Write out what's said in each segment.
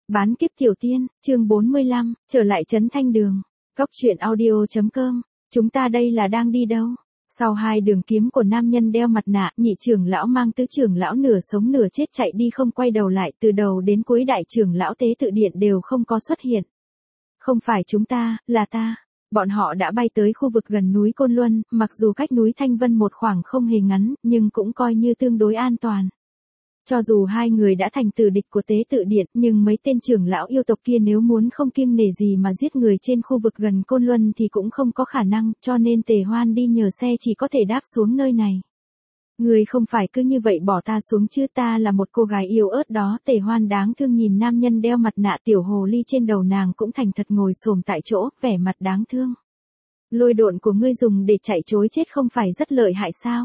Bán kiếp tiểu tiên, chương 45, trở lại Trấn Thanh Đường. Cóc truyện audio.com. Chúng ta đây là đang đi đâu? Sau hai đường kiếm của nam nhân đeo mặt nạ, nhị trưởng lão mang tứ trưởng lão nửa sống nửa chết chạy đi không quay đầu lại, từ đầu đến cuối đại trưởng lão tế tự điện đều không có xuất hiện. Không phải chúng ta, là ta. Bọn họ đã bay tới khu vực gần núi Côn Luân, mặc dù cách núi Thanh Vân một khoảng không hề ngắn, nhưng cũng coi như tương đối an toàn. Cho dù hai người đã thành tử địch của tế tự điện, nhưng mấy tên trưởng lão yêu tộc kia nếu muốn không kiêng nể gì mà giết người trên khu vực gần Côn Luân thì cũng không có khả năng, cho nên Tề Hoan đi nhờ xe chỉ có thể đáp xuống nơi này. Người không phải cứ như vậy bỏ ta xuống chứ, ta là một cô gái yếu ớt đó. Tề Hoan đáng thương nhìn nam nhân đeo mặt nạ, tiểu hồ ly trên đầu nàng cũng thành thật ngồi xổm tại chỗ, vẻ mặt đáng thương. Lôi độn của ngươi dùng để chạy trối chết không phải rất lợi hại sao?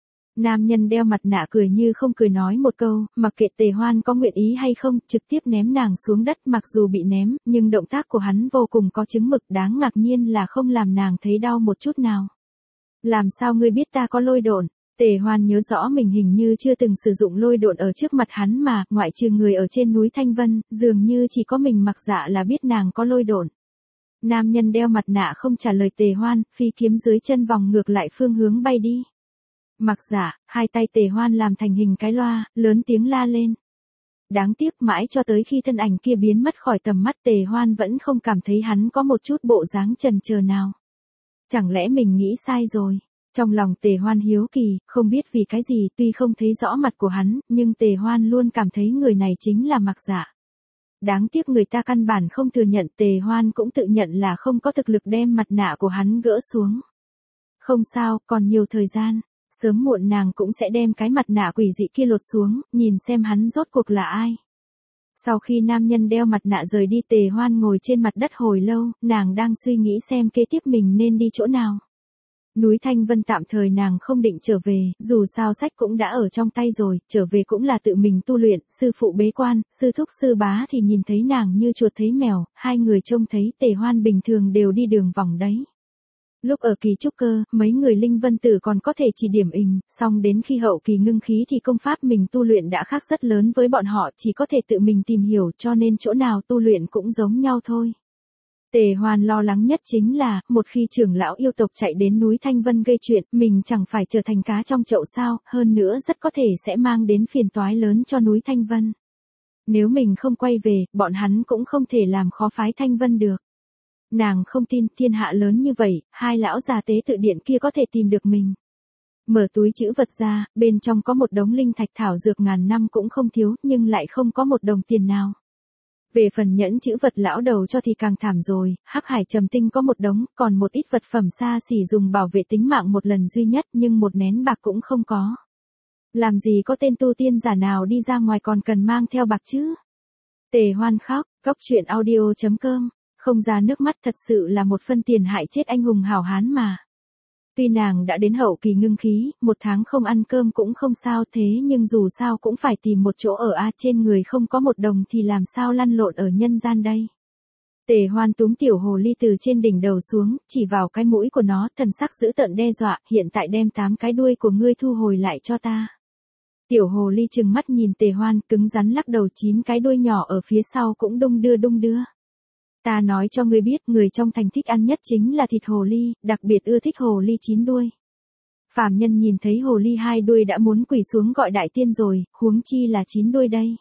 Nam nhân đeo mặt nạ cười như không cười nói một câu, mặc kệ Tề Hoan có nguyện ý hay không, trực tiếp ném nàng xuống đất. Mặc dù bị ném, nhưng động tác của hắn vô cùng có chứng mực, đáng ngạc nhiên là không làm nàng thấy đau một chút nào. Làm sao ngươi biết ta có lôi độn? Tề Hoan nhớ rõ mình hình như chưa từng sử dụng lôi độn ở trước mặt hắn mà, ngoại trừ người ở trên núi Thanh Vân, dường như chỉ có mình Mặc Dạ là biết nàng có lôi độn. Nam nhân đeo mặt nạ không trả lời Tề Hoan, phi kiếm dưới chân vòng ngược lại phương hướng bay đi. Mặc Dạ, hai tay Tề Hoan làm thành hình cái loa, lớn tiếng la lên. Đáng tiếc mãi cho tới khi thân ảnh kia biến mất khỏi tầm mắt, Tề Hoan vẫn không cảm thấy hắn có một chút bộ dáng chần chờ nào. Chẳng lẽ mình nghĩ sai rồi? Trong lòng Tề Hoan hiếu kỳ, không biết vì cái gì, tuy không thấy rõ mặt của hắn, nhưng Tề Hoan luôn cảm thấy người này chính là Mặc Dạ. Đáng tiếc người ta căn bản không thừa nhận, Tề Hoan cũng tự nhận là không có thực lực đem mặt nạ của hắn gỡ xuống. Không sao, còn nhiều thời gian. Sớm muộn nàng cũng sẽ đem cái mặt nạ quỷ dị kia lột xuống, nhìn xem hắn rốt cuộc là ai. Sau khi nam nhân đeo mặt nạ rời đi, Tề Hoan ngồi trên mặt đất hồi lâu, nàng đang suy nghĩ xem kế tiếp mình nên đi chỗ nào. Núi Thanh Vân tạm thời nàng không định trở về, dù sao sách cũng đã ở trong tay rồi, trở về cũng là tự mình tu luyện, sư phụ bế quan, sư thúc sư bá thì nhìn thấy nàng như chuột thấy mèo, hai người trông thấy Tề Hoan bình thường đều đi đường vòng đấy. Lúc ở kỳ trúc cơ, mấy người linh vân tử còn có thể chỉ điểm song đến khi hậu kỳ ngưng khí thì công pháp mình tu luyện đã khác rất lớn với bọn họ, chỉ có thể tự mình tìm hiểu, cho nên chỗ nào tu luyện cũng giống nhau thôi. Tề Hoan lo lắng nhất chính là, một khi trưởng lão yêu tộc chạy đến núi Thanh Vân gây chuyện, mình chẳng phải trở thành cá trong chậu sao, hơn nữa rất có thể sẽ mang đến phiền toái lớn cho núi Thanh Vân. Nếu mình không quay về, bọn hắn cũng không thể làm khó phái Thanh Vân được. Nàng không tin thiên hạ lớn như vậy, hai lão già tế tự điện kia có thể tìm được mình. Mở túi trữ vật ra, bên trong có một đống linh thạch thảo dược ngàn năm cũng không thiếu, nhưng lại không có một đồng tiền nào. Về phần nhẫn trữ vật lão đầu cho thì càng thảm rồi, hắc hải trầm tinh có một đống, còn một ít vật phẩm xa xỉ dùng bảo vệ tính mạng một lần duy nhất, nhưng một nén bạc cũng không có. Làm gì có tên tu tiên giả nào đi ra ngoài còn cần mang theo bạc chứ? Tề Hoan khóc, cóc truyện audio.com. Không ra nước mắt, thật sự là một phân tiền hại chết anh hùng hảo hán mà. Tuy nàng đã đến hậu kỳ ngưng khí, một tháng không ăn cơm cũng không sao, thế nhưng dù sao cũng phải tìm một chỗ ở trên người không có một đồng thì làm sao lăn lộn ở nhân gian đây. Tề Hoan túm tiểu hồ ly từ trên đỉnh đầu xuống, chỉ vào cái mũi của nó, thần sắc dữ tợn đe dọa, hiện tại đem 8 cái đuôi của ngươi thu hồi lại cho ta. Tiểu hồ ly trừng mắt nhìn Tề Hoan, cứng rắn lắc đầu, 9 cái đuôi nhỏ ở phía sau cũng đung đưa đung đưa. Ta nói cho ngươi biết, người trong thành thích ăn nhất chính là thịt hồ ly, đặc biệt ưa thích hồ ly 9 đuôi. Phàm nhân nhìn thấy hồ ly 2 đuôi đã muốn quỳ xuống gọi đại tiên rồi, huống chi là 9 đuôi đây.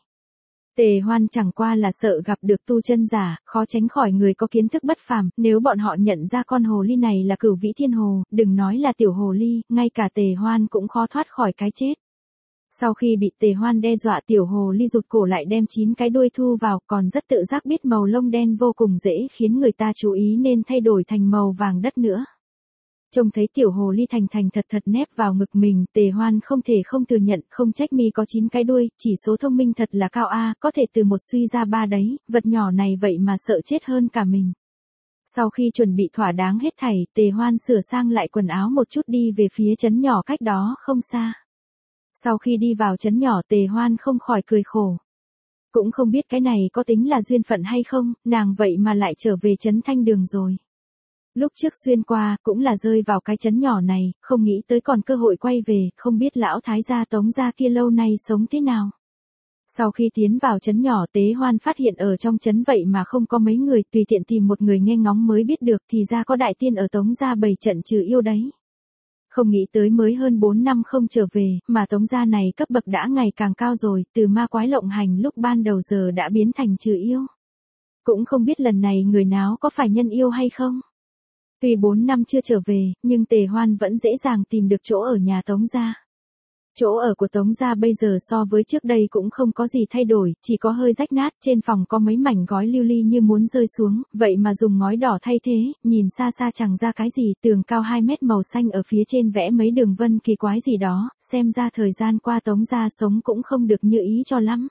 Tề Hoan chẳng qua là sợ gặp được tu chân giả, khó tránh khỏi người có kiến thức bất phàm, nếu bọn họ nhận ra con hồ ly này là Cửu Vĩ Thiên Hồ, đừng nói là tiểu hồ ly, ngay cả Tề Hoan cũng khó thoát khỏi cái chết. Sau khi bị Tề Hoan đe dọa, tiểu hồ ly rụt cổ lại đem 9 cái đuôi thu vào, còn rất tự giác biết màu lông đen vô cùng dễ khiến người ta chú ý nên thay đổi thành màu vàng đất nữa. Trông thấy tiểu hồ ly thành thật nép vào ngực mình, Tề Hoan không thể không thừa nhận, không trách mi có 9 cái đuôi, chỉ số thông minh thật là cao có thể từ 1 suy ra 3 đấy, vật nhỏ này vậy mà sợ chết hơn cả mình. Sau khi chuẩn bị thỏa đáng hết thảy, Tề Hoan sửa sang lại quần áo một chút đi về phía trấn nhỏ cách đó không xa. Sau khi đi vào trấn nhỏ, Tề Hoan không khỏi cười khổ. Cũng không biết cái này có tính là duyên phận hay không, nàng vậy mà lại trở về Trấn Thanh Đường rồi. Lúc trước xuyên qua, cũng là rơi vào cái trấn nhỏ này, không nghĩ tới còn cơ hội quay về, không biết lão thái gia Tống gia kia lâu nay sống thế nào. Sau khi tiến vào trấn nhỏ, Tế Hoan phát hiện ở trong trấn vậy mà không có mấy người, tùy tiện tìm một người nghe ngóng mới biết được thì ra có đại tiên ở Tống gia bày trận trừ yêu đấy. Không nghĩ tới mới hơn 4 năm không trở về, mà Tống gia này cấp bậc đã ngày càng cao rồi, từ ma quái lộng hành lúc ban đầu giờ đã biến thành trừ yêu. Cũng không biết lần này người nào có phải nhân yêu hay không. Tuy 4 năm chưa trở về, nhưng Tề Hoan vẫn dễ dàng tìm được chỗ ở nhà Tống gia. Chỗ ở của Tống gia bây giờ so với trước đây cũng không có gì thay đổi, chỉ có hơi rách nát, trên phòng có mấy mảnh gói lưu ly như muốn rơi xuống, vậy mà dùng ngói đỏ thay thế, nhìn xa xa chẳng ra cái gì, tường cao 2 mét màu xanh ở phía trên vẽ mấy đường vân kỳ quái gì đó, xem ra thời gian qua Tống gia sống cũng không được như ý cho lắm.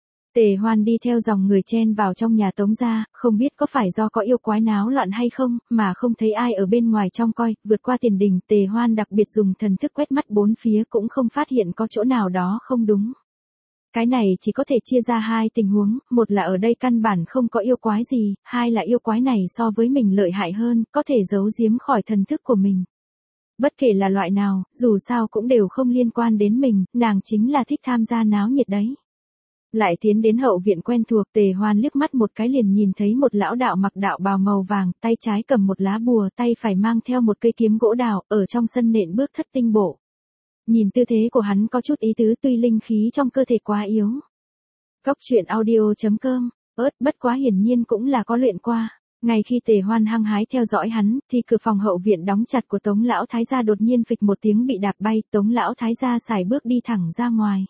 Tề Hoan đi theo dòng người chen vào trong nhà Tống gia, không biết có phải do có yêu quái náo loạn hay không, mà không thấy ai ở bên ngoài trông coi, vượt qua tiền đình, Tề Hoan đặc biệt dùng thần thức quét mắt bốn phía cũng không phát hiện có chỗ nào đó không đúng. Cái này chỉ có thể chia ra hai tình huống, một là ở đây căn bản không có yêu quái gì, hai là yêu quái này so với mình lợi hại hơn, có thể giấu giếm khỏi thần thức của mình. Bất kể là loại nào, dù sao cũng đều không liên quan đến mình, nàng chính là thích tham gia náo nhiệt đấy. Lại tiến đến hậu viện quen thuộc, Tề Hoan liếc mắt một cái liền nhìn thấy một lão đạo mặc đạo bào màu vàng, tay trái cầm một lá bùa, tay phải mang theo một cây kiếm gỗ đào, ở trong sân nện bước thất tinh bộ. Nhìn tư thế của hắn có chút ý tứ, tuy linh khí trong cơ thể quá yếu. Góc truyện audio.com, bất quá hiển nhiên cũng là có luyện qua. Ngay khi Tề Hoan hăng hái theo dõi hắn, thì cửa phòng hậu viện đóng chặt của Tống lão thái gia đột nhiên phịch một tiếng bị đạp bay, Tống lão thái gia sải bước đi thẳng ra ngoài.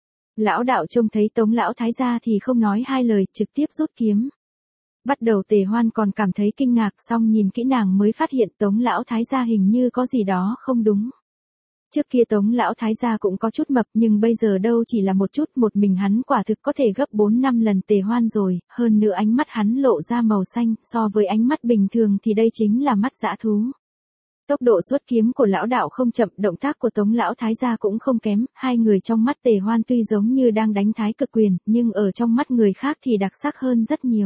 Lão đạo trông thấy Tống lão thái gia thì không nói hai lời, trực tiếp rút kiếm. Bắt đầu Tề Hoan còn cảm thấy kinh ngạc, xong nhìn kỹ nàng mới phát hiện Tống lão thái gia hình như có gì đó không đúng. Trước kia Tống lão thái gia cũng có chút mập, nhưng bây giờ đâu chỉ là một chút, một mình hắn quả thực có thể gấp 4-5 lần Tề Hoan rồi, hơn nữa ánh mắt hắn lộ ra màu xanh, so với ánh mắt bình thường thì đây chính là mắt dã thú. Tốc độ xuất kiếm của lão đạo không chậm, động tác của Tống lão thái gia cũng không kém, hai người trong mắt Tề Hoan tuy giống như đang đánh thái cực quyền, nhưng ở trong mắt người khác thì đặc sắc hơn rất nhiều.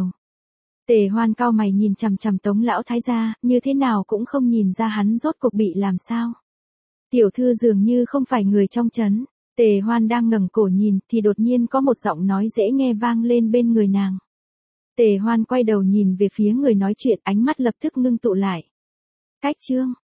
Tề Hoan cau mày nhìn chằm chằm Tống lão thái gia, như thế nào cũng không nhìn ra hắn rốt cuộc bị làm sao. Tiểu thư dường như không phải người trong trấn. Tề Hoan đang ngẩng cổ nhìn thì đột nhiên có một giọng nói dễ nghe vang lên bên người nàng. Tề Hoan quay đầu nhìn về phía người nói chuyện, ánh mắt lập tức ngưng tụ lại. Cách chương